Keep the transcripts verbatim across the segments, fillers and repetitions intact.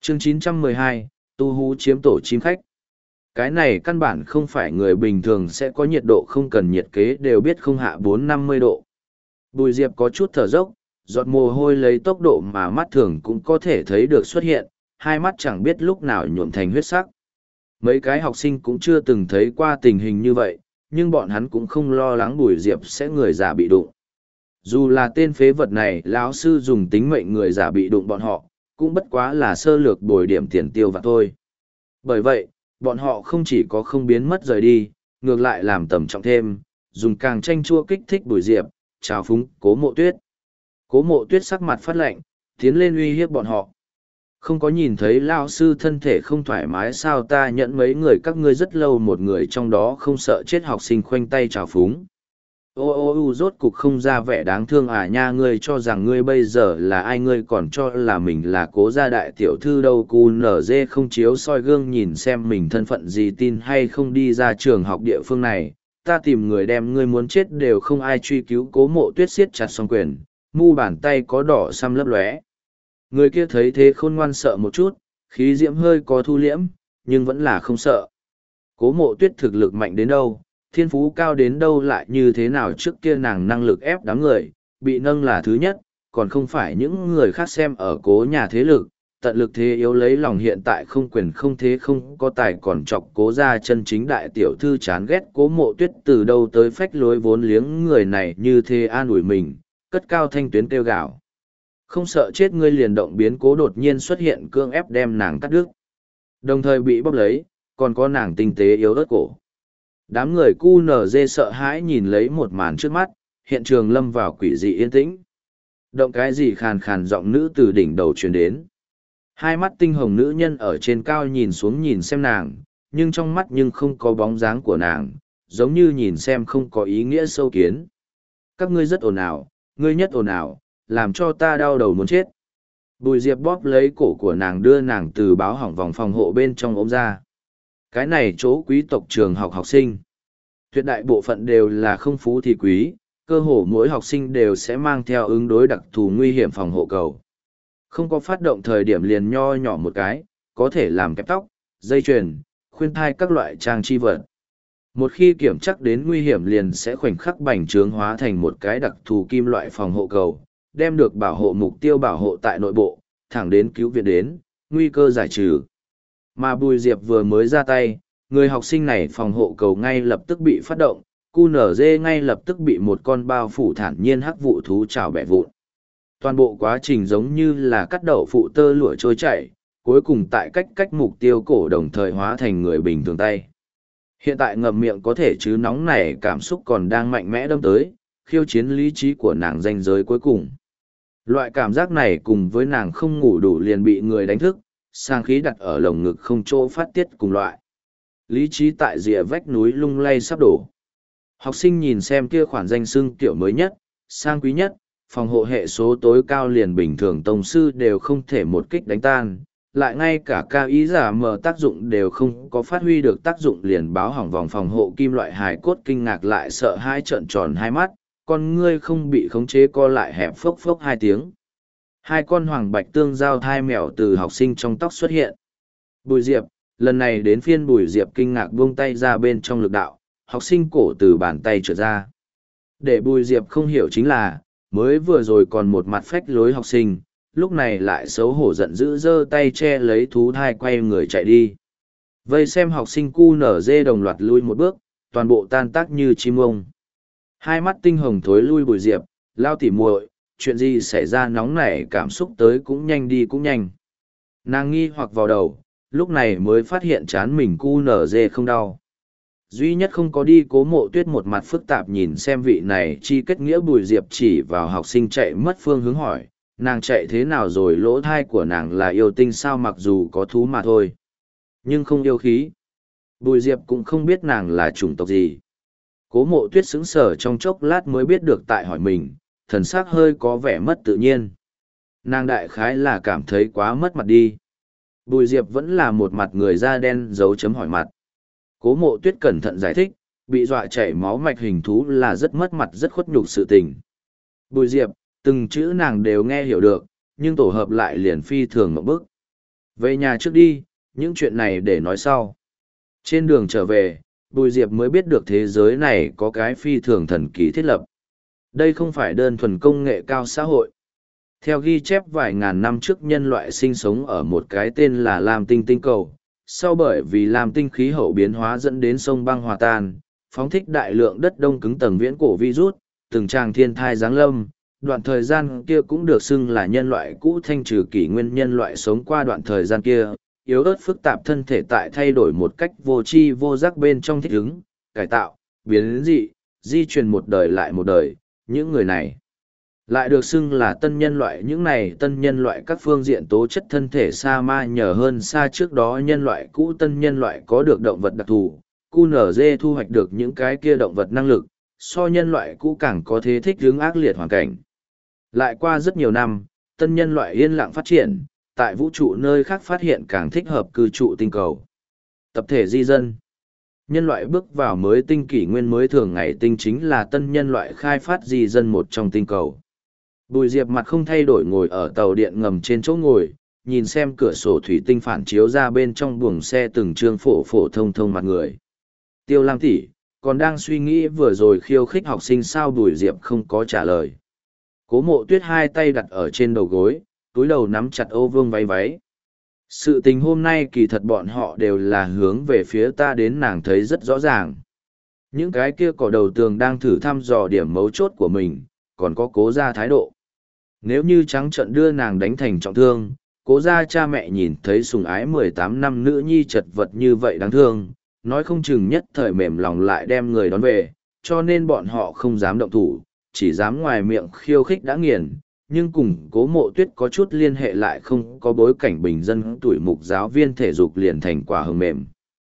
Chương chín trăm mười hai, tu hú chiếm tổ chim khách. Cái này căn bản không phải người bình thường sẽ có nhiệt độ không cần nhiệt kế đều biết không hạ bốn năm mươi độ. Bùi Diệp có chút thở dốc, giọt mồ hôi lấy tốc độ mà mắt thường cũng có thể thấy được xuất hiện, hai mắt chẳng biết lúc nào nhuộm thành huyết sắc. Mấy cái học sinh cũng chưa từng thấy qua tình hình như vậy, nhưng bọn hắn cũng không lo lắng Bùi Diệp sẽ người già bị đụng. Dù là tên phế vật này lão sư dùng tính mệnh người già bị đụng bọn họ, cũng bất quá là sơ lược bồi điểm tiền tiêu vặt thôi. Bởi vậy, bọn họ không chỉ có không biến mất rời đi, ngược lại làm tầm trọng thêm, dùng càng chanh chua kích thích Bùi Diệp, trào phúng Cố Mộ Tuyết. Cố Mộ Tuyết sắc mặt phát lạnh, tiến lên uy hiếp bọn họ. Không có nhìn thấy lao sư thân thể không thoải mái sao, ta nhận mấy người các ngươi rất lâu, một người trong đó không sợ chết học sinh khoanh tay trào phúng. Ô ô ô rốt cục không ra vẻ đáng thương à nha, ngươi cho rằng ngươi bây giờ là ai, ngươi còn cho là mình là Cố gia đại tiểu thư đâu. Cu nở dê không chiếu soi gương nhìn xem mình thân phận gì, tin hay không đi ra trường học địa phương này, ta tìm người đem ngươi muốn chết đều không ai truy cứu. Cố Mộ Tuyết siết chặt song quyền, mu bàn tay có đỏ xăm lấp lóe. Người kia thấy thế khôn ngoan sợ một chút, khí diễm hơi có thu liễm, nhưng vẫn là không sợ. Cố Mộ Tuyết thực lực mạnh đến đâu, thiên phú cao đến đâu lại như thế nào, trước kia nàng năng lực ép đám người, bị nâng là thứ nhất, còn không phải những người khác xem ở Cố nhà thế lực, tận lực thế yếu lấy lòng, hiện tại không quyền không thế không có tài còn chọc Cố gia chân chính đại tiểu thư chán ghét. Cố Mộ Tuyết từ đâu tới phách lối vốn liếng người này như thế an ủi mình, cất cao thanh tuyến kêu gào. Không sợ chết ngươi liền động biến. Cố đột nhiên xuất hiện cương ép đem nàng cắt đứt, đồng thời bị bóp lấy, còn có nàng tinh tế yếu ớt cổ. Đám người cu nở dê sợ hãi nhìn lấy một màn trước mắt, hiện trường lâm vào quỷ dị yên tĩnh. Động cái gì, khàn khàn giọng nữ từ đỉnh đầu truyền đến. Hai mắt tinh hồng nữ nhân ở trên cao nhìn xuống nhìn xem nàng, nhưng trong mắt nhưng không có bóng dáng của nàng, giống như nhìn xem không có ý nghĩa sâu kiến. Các ngươi rất ồn ào, ngươi nhất ồn ào, làm cho ta đau đầu muốn chết. Bùi Diệp bóp lấy cổ của nàng đưa nàng từ báo hỏng vòng phòng hộ bên trong ôm ra. Cái này chỗ quý tộc trường học học sinh. Tuyệt đại bộ phận đều là không phú thì quý, cơ hồ mỗi học sinh đều sẽ mang theo ứng đối đặc thù nguy hiểm phòng hộ cầu. Không có phát động thời điểm liền nho nhỏ một cái, có thể làm kẹp tóc, dây chuyền, khuyên thai các loại trang chi vật. Một khi kiểm chắc đến nguy hiểm liền sẽ khoảnh khắc bành trướng hóa thành một cái đặc thù kim loại phòng hộ cầu, đem được bảo hộ mục tiêu bảo hộ tại nội bộ, thẳng đến cứu viện đến, nguy cơ giải trừ. Mà Bùi Diệp vừa mới ra tay, người học sinh này phòng hộ cầu ngay lập tức bị phát động, cu nở dê ngay lập tức bị một con bao phủ thản nhiên hắc vụ thú chảo bẻ vụn. Toàn bộ quá trình giống như là cắt đậu phụ tơ lụa trôi chảy, cuối cùng tại cách cách mục tiêu cổ đồng thời hóa thành người bình thường tay. Hiện tại ngậm miệng có thể chứ nóng này cảm xúc còn đang mạnh mẽ đâm tới, khiêu chiến lý trí của nàng ranh giới cuối cùng. Loại cảm giác này cùng với nàng không ngủ đủ liền bị người đánh thức, sang khí đặt ở lồng ngực không chỗ phát tiết cùng loại. Lý trí tại rìa vách núi lung lay sắp đổ. Học sinh nhìn xem kia khoản danh xưng kiểu mới nhất, sang quý nhất, phòng hộ hệ số tối cao liền bình thường tông sư đều không thể một kích đánh tan, lại ngay cả ca ý giả mờ tác dụng đều không có phát huy được tác dụng, liền báo hỏng vòng phòng hộ kim loại hài cốt kinh ngạc lại sợ hai trợn tròn hai mắt, con ngươi không bị khống chế co lại hẹp phốc phốc hai tiếng. Hai con hoàng bạch tương giao thai mèo từ học sinh trong tóc xuất hiện. Bùi Diệp, lần này đến phiên Bùi Diệp kinh ngạc buông tay ra bên trong lực đạo, học sinh cổ từ bàn tay trượt ra. Để Bùi Diệp không hiểu chính là, mới vừa rồi còn một mặt phách lối học sinh, lúc này lại xấu hổ giận dữ giơ tay che lấy thú thai quay người chạy đi. Vây xem học sinh cu nở dê đồng loạt lui một bước, toàn bộ tan tác như chim ông. Hai mắt tinh hồng thối lui Bùi Diệp, lao tỉ muội, chuyện gì xảy ra, nóng nảy cảm xúc tới cũng nhanh đi cũng nhanh. Nàng nghi hoặc vào đầu, lúc này mới phát hiện chán mình cu nở dê không đau. Duy nhất không có đi Cố Mộ Tuyết một mặt phức tạp nhìn xem vị này chi kết nghĩa. Bùi Diệp chỉ vào học sinh chạy mất phương hướng hỏi, nàng chạy thế nào rồi, lỗ thai của nàng là yêu tinh sao, mặc dù có thú mà thôi. Nhưng không yêu khí. Bùi Diệp cũng không biết nàng là chủng tộc gì. Cố Mộ Tuyết sững sờ trong chốc lát mới biết được tại hỏi mình, thần sắc hơi có vẻ mất tự nhiên. Nàng đại khái là cảm thấy quá mất mặt đi. Bùi Diệp vẫn là một mặt người da đen dấu chấm hỏi mặt. Cố Mộ Tuyết cẩn thận giải thích, bị dọa chảy máu mạch hình thú là rất mất mặt rất khuất nhục sự tình. Bùi Diệp, từng chữ nàng đều nghe hiểu được, nhưng tổ hợp lại liền phi thường ngộp bức. Về nhà trước đi, những chuyện này để nói sau. Trên đường trở về, Bùi Diệp mới biết được thế giới này có cái phi thường thần kỳ thiết lập. Đây không phải đơn thuần công nghệ cao xã hội. Theo ghi chép vài ngàn năm trước nhân loại sinh sống ở một cái tên là Lam Tinh tinh cầu, sau bởi vì Lam Tinh khí hậu biến hóa dẫn đến sông băng hòa tan, phóng thích đại lượng đất đông cứng tầng viễn cổ virus, từng tràng thiên thai giáng lâm, đoạn thời gian kia cũng được xưng là nhân loại cũ thanh trừ kỷ nguyên nhân loại sống qua đoạn thời gian kia, yếu ớt phức tạp thân thể tại thay đổi một cách vô tri vô giác bên trong thích ứng, cải tạo, biến dị, di truyền một đời lại một đời, những người này lại được xưng là tân nhân loại. Những này tân nhân loại các phương diện tố chất thân thể xa ma nhờ hơn xa trước đó nhân loại cũ. Tân nhân loại có được động vật đặc thù, quy en giê thu hoạch được những cái kia động vật năng lực, so nhân loại cũ càng có thế thích ứng ác liệt hoàn cảnh. Lại qua rất nhiều năm, tân nhân loại yên lặng phát triển, tại vũ trụ nơi khác phát hiện càng thích hợp cư trụ tinh cầu. Tập thể di dân. Nhân loại bước vào mới tinh kỷ nguyên mới thường ngày tinh chính là tân nhân loại khai phát di dân một trong tinh cầu. Bùi Diệp mặt không thay đổi ngồi ở tàu điện ngầm trên chỗ ngồi, nhìn xem cửa sổ thủy tinh phản chiếu ra bên trong buồng xe từng trương phổ phổ thông thông mặt người. Tiêu Lam tỷ còn đang suy nghĩ vừa rồi khiêu khích học sinh sao? Bùi Diệp không có trả lời. Cố Mộ Tuyết hai tay đặt ở trên đầu gối, túi đầu nắm chặt ô vương váy váy. Sự tình hôm nay kỳ thật bọn họ đều là hướng về phía ta đến, nàng thấy rất rõ ràng. Những cái kia cỏ đầu tường đang thử thăm dò điểm mấu chốt của mình, còn có Cố gia thái độ. Nếu như trắng trợn đưa nàng đánh thành trọng thương, Cố gia cha mẹ nhìn thấy sùng ái mười tám năm nữ nhi chật vật như vậy đáng thương, nói không chừng nhất thời mềm lòng lại đem người đón về, cho nên bọn họ không dám động thủ, chỉ dám ngoài miệng khiêu khích đã nghiền, nhưng cùng Cố Mộ Tuyết có chút liên hệ lại không có bối cảnh bình dân tuổi mục giáo viên thể dục liền thành quả hừng mềm.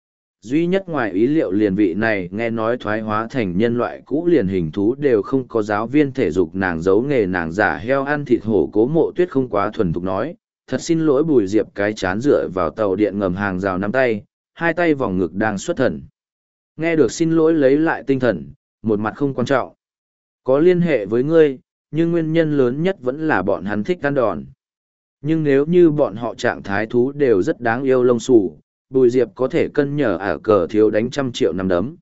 Duy nhất ngoài ý liệu liền vị này nghe nói thoái hóa thành nhân loại cũ liền hình thú đều không có giáo viên thể dục, nàng giấu nghề nàng giả heo ăn thịt hổ. Cố Mộ Tuyết không quá thuần thục nói, thật xin lỗi. Bùi Diệp cái chán dựa vào tàu điện ngầm hàng rào nắm tay, hai tay vòng ngực đang xuất thần. Nghe được xin lỗi lấy lại tinh thần, một mặt không quan trọng. Có liên hệ với ngươi, nhưng nguyên nhân lớn nhất vẫn là bọn hắn thích ăn đòn. Nhưng nếu như bọn họ trạng thái thú đều rất đáng yêu lông xù, Bùi Diệp có thể cân nhở ả cờ thiếu đánh trăm triệu năm đấm.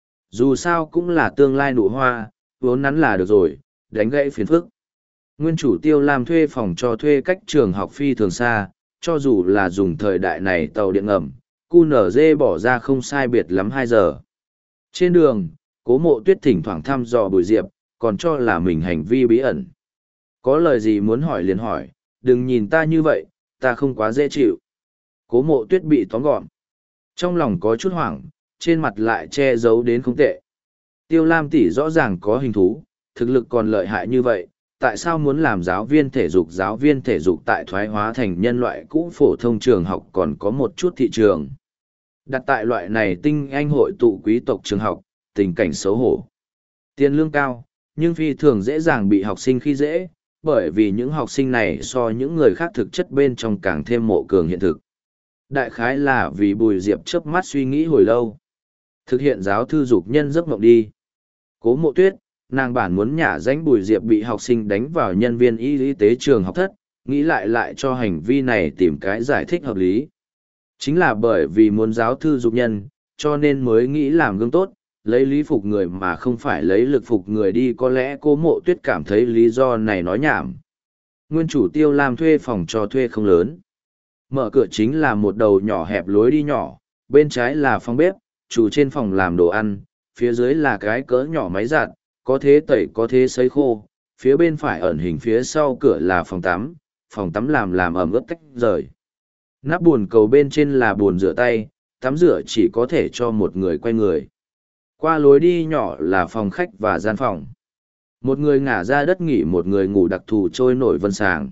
Dù sao cũng là tương lai nụ hoa, vốn nắn là được rồi, đánh gãy phiền phức. Nguyên chủ Tiêu Lam thuê phòng cho thuê cách trường học phi thường xa, cho dù là dùng thời đại này tàu điện ngầm, quy en giê bỏ ra không sai biệt lắm hai giờ. Trên đường, Cố Mộ Tuyết thỉnh thoảng thăm dò Bùi Diệp, còn cho là mình hành vi bí ẩn. Có lời gì muốn hỏi liền hỏi, đừng nhìn ta như vậy, ta không quá dễ chịu. Cố Mộ Tuyết bị tóm gọn. Trong lòng có chút hoảng, trên mặt lại che giấu đến không tệ. Tiêu Lam tỷ rõ ràng có hình thú, thực lực còn lợi hại như vậy, tại sao muốn làm giáo viên thể dục? Giáo viên thể dục tại thoái hóa thành nhân loại cũ phổ thông trường học còn có một chút thị trường. Đặt tại loại này tinh anh hội tụ quý tộc trường học, tình cảnh xấu hổ. Tiền lương cao, nhưng phi thường dễ dàng bị học sinh khi dễ, bởi vì những học sinh này so những người khác thực chất bên trong càng thêm mộ cường hiện thực. Đại khái là vì Bùi Diệp chớp mắt suy nghĩ hồi lâu. Thực hiện giáo thư dục nhân giấc mộng đi. Cố Mộ Tuyết, nàng bản muốn nhả danh Bùi Diệp bị học sinh đánh vào nhân viên y y tế trường học thất, nghĩ lại lại cho hành vi này tìm cái giải thích hợp lý. Chính là bởi vì muốn giáo thư dục nhân, cho nên mới nghĩ làm gương tốt, lấy lý phục người mà không phải lấy lực phục người đi. Có lẽ Cố Mộ Tuyết cảm thấy lý do này nói nhảm. Nguyên chủ Tiêu Lam thuê phòng cho thuê không lớn. Mở cửa chính là một đầu nhỏ hẹp lối đi nhỏ, bên trái là phòng bếp, chủ trên phòng làm đồ ăn, phía dưới là cái cỡ nhỏ máy giặt, có thế tẩy có thế sấy khô, phía bên phải ẩn hình phía sau cửa là phòng tắm, phòng tắm làm làm ẩm ướt tách rời. Nắp bồn cầu bên trên là bồn rửa tay, tắm rửa chỉ có thể cho một người quay người. Qua lối đi nhỏ là phòng khách và gian phòng. Một người ngả ra đất nghỉ, một người ngủ đặc thù trôi nổi vân sàng.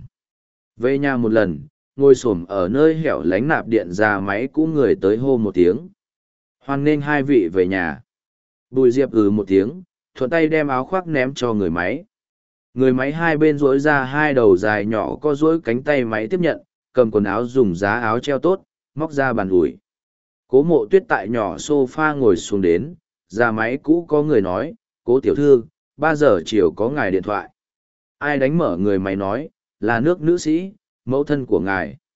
Về nhà một lần, ngồi xổm ở nơi hẻo lánh nạp điện ra máy cũ người tới hô một tiếng. Hoan nghênh hai vị về nhà. Bùi Diệp ừ một tiếng, thuận tay đem áo khoác ném cho người máy. Người máy hai bên duỗi ra hai đầu dài nhỏ có duỗi cánh tay máy tiếp nhận, cầm quần áo dùng giá áo treo tốt, móc ra bàn ủi. Cố Mộ Tuyết tại nhỏ sofa ngồi xuống đến, ra máy cũ có người nói, Cố tiểu thư, ba giờ chiều có ngài điện thoại. Ai đánh mở? Người máy nói, là nước nữ sĩ, mẫu thân của ngài.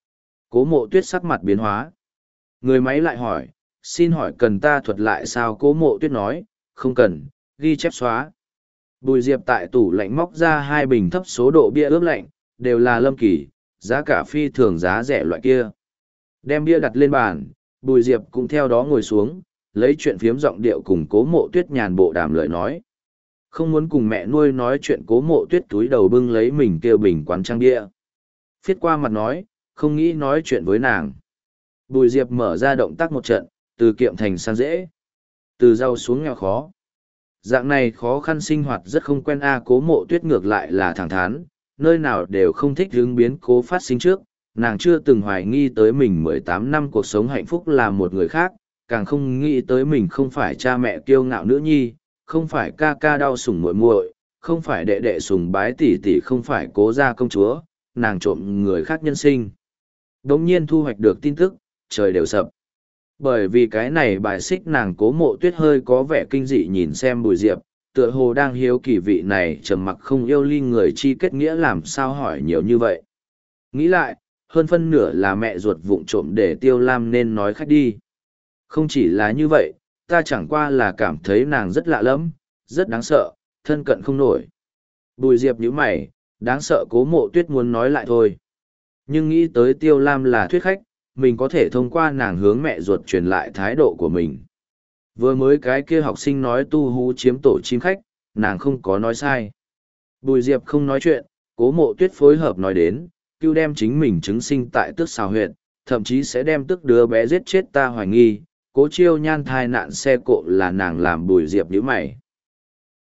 Cố Mộ Tuyết sắc mặt biến hóa. Người máy lại hỏi, xin hỏi cần ta thuật lại sao? Cố Mộ Tuyết nói, không cần, ghi chép xóa. Bùi Diệp tại tủ lạnh móc ra hai bình thấp số độ bia ướp lạnh, đều là Lâm Kỳ, giá cả phi thường giá rẻ loại kia. Đem bia đặt lên bàn, Bùi Diệp cũng theo đó ngồi xuống, lấy chuyện phiếm giọng điệu cùng Cố Mộ Tuyết nhàn bộ đàm lời nói. Không muốn cùng mẹ nuôi nói chuyện, Cố Mộ Tuyết túi đầu bưng lấy mình kêu bình quán trang bia. Phiết qua mặt nói, không nghĩ nói chuyện với nàng. Bùi Diệp mở ra động tác một trận, từ kiệm thành sang dễ, từ giàu xuống nghèo khó. Dạng này khó khăn sinh hoạt rất không quen a. Cố Mộ Tuyết ngược lại là thẳng thắn, nơi nào đều không thích hướng biến cố phát sinh trước, nàng chưa từng hoài nghi tới mình mười tám năm cuộc sống hạnh phúc là một người khác, càng không nghĩ tới mình không phải cha mẹ kiêu ngạo nữ nhi, không phải ca ca đau sủng muội muội, không phải đệ đệ sùng bái tỷ tỷ, không phải cố gia công chúa, nàng trộm người khác nhân sinh. Đống nhiên thu hoạch được tin tức, trời đều sập. Bởi vì cái này bài xích nàng, Cố Mộ Tuyết hơi có vẻ kinh dị nhìn xem Bùi Diệp, tựa hồ đang hiếu kỳ vị này trầm mặc không yêu ly người chi kết nghĩa làm sao hỏi nhiều như vậy. Nghĩ lại, hơn phân nửa là mẹ ruột vụng trộm để Tiêu Lam nên nói khách đi. Không chỉ là như vậy, ta chẳng qua là cảm thấy nàng rất lạ lẫm, rất đáng sợ, thân cận không nổi. Bùi Diệp nhíu mày, đáng sợ. Cố Mộ Tuyết muốn nói lại thôi. Nhưng nghĩ tới Tiêu Lam là thuyết khách, mình có thể thông qua nàng hướng mẹ ruột truyền lại thái độ của mình. Vừa mới cái kia học sinh nói tu hú chiếm tổ chim khách, nàng không có nói sai. Bùi Diệp không nói chuyện, Cố Mộ Tuyết phối hợp nói đến, cứu đem chính mình chứng sinh tại Tước Xào huyện, thậm chí sẽ đem Tước đứa bé giết chết. Ta hoài nghi, Cố Chiêu Nhan thai nạn xe cộ là nàng làm. Bùi Diệp nhíu mày.